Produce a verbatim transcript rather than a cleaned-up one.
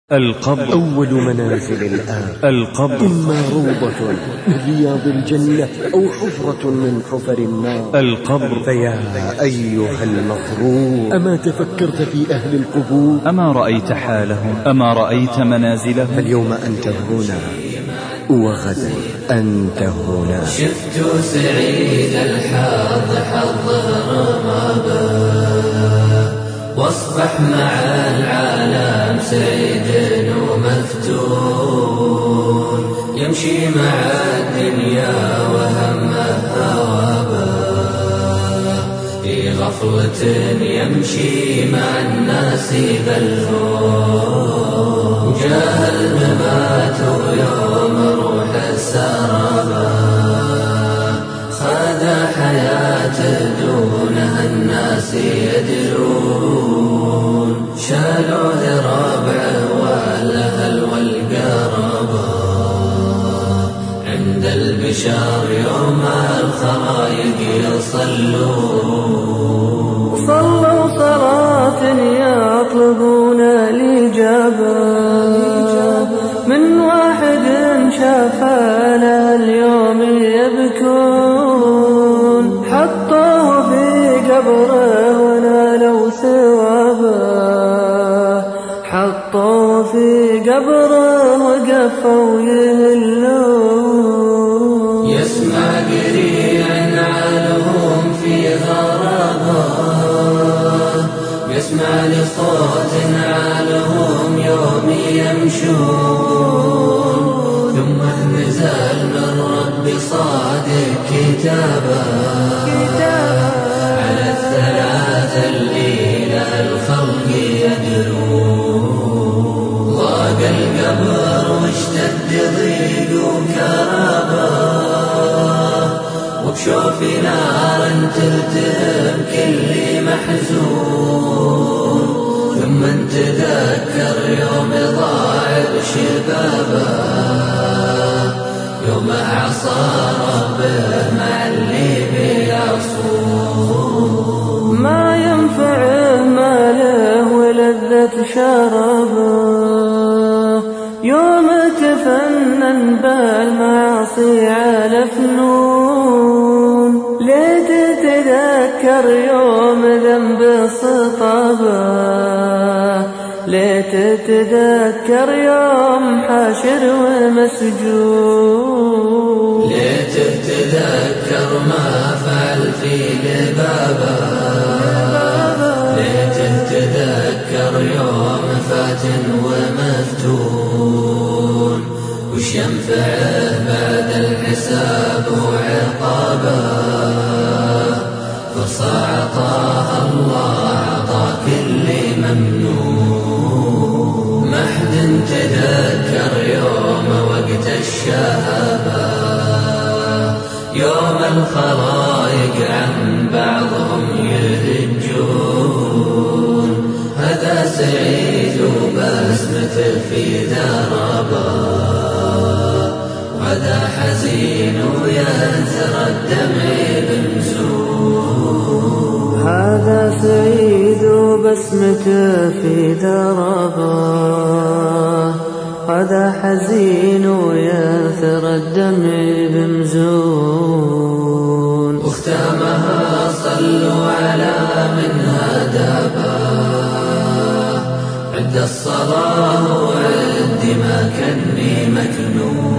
القبر أول منازل الآن. القبر إما روضة من رياض الجنة أو حفرة من حفر النار. القبر فيا أيها المغرور، أما تفكرت في أهل القبور؟ أما رأيت حالهم؟ أما رأيت منازلهم؟ فاليوم أنت هنا وغدا أنت هنا. شفت سعيد الحظ حظه رمابه، واصبح مع العالم سعيد ومفتون، يمشي مع الدنيا وهمه هوابه، في غفلة يمشي مع الناس بلهون، جاه الممات يوم روح السرابه، خذ حياته دونها الناس يدرون، شالوه ربعه والأهل والقرابة، عند البشار يوم الخرايق يصلون، صلوا صلاة يطلبون الإجابة من واحد شاف له اليوم يبكون، حطوه في قبره ونالوا ثوابه، حطوه في قبره وقفوا يهلون، يسمع قريع نعالهم في غرابه، يسمع لصوت نعالهم يوم يمشون، ثم نزل من رب صادق كتابه على الثلاثة اللي له الخلق يدرون، ضاق القبر واشتد ضيق وكرابه، وبشوف نار تلتهم كل محزون، ثم تذكر يوم ضاع بشبابه، يوم عصى ربه مع اللي بيعصون، ما ينفعه ماله ولذة شرابه، يوم تفنن بالمعاصي على فنون، ليت تتذكر يوم ذنب صطابه، ليت تتذكر يوم حاشر ومسجون، ليت تتذكر ما فعل في لبابه، ليت تتذكر يوم فاتن ومفتون، وش ينفعه بعد الحساب وعقابه، فصاع عطاه الله عطا كل ممنون، ما حد تذكر يوم وقت الشهابه، يوم الخلايق عن بعضهم يهجون، هذا سعيد وبسمته في دربه، وهذا حزين وينثر الدمع بمزون، هذا سعيد وبسمته في دربه، هذا حزين وينثر الدمع بمزون، واختامها صلوا على من هدابه، عد الصلاة وعد ما كني مكنون.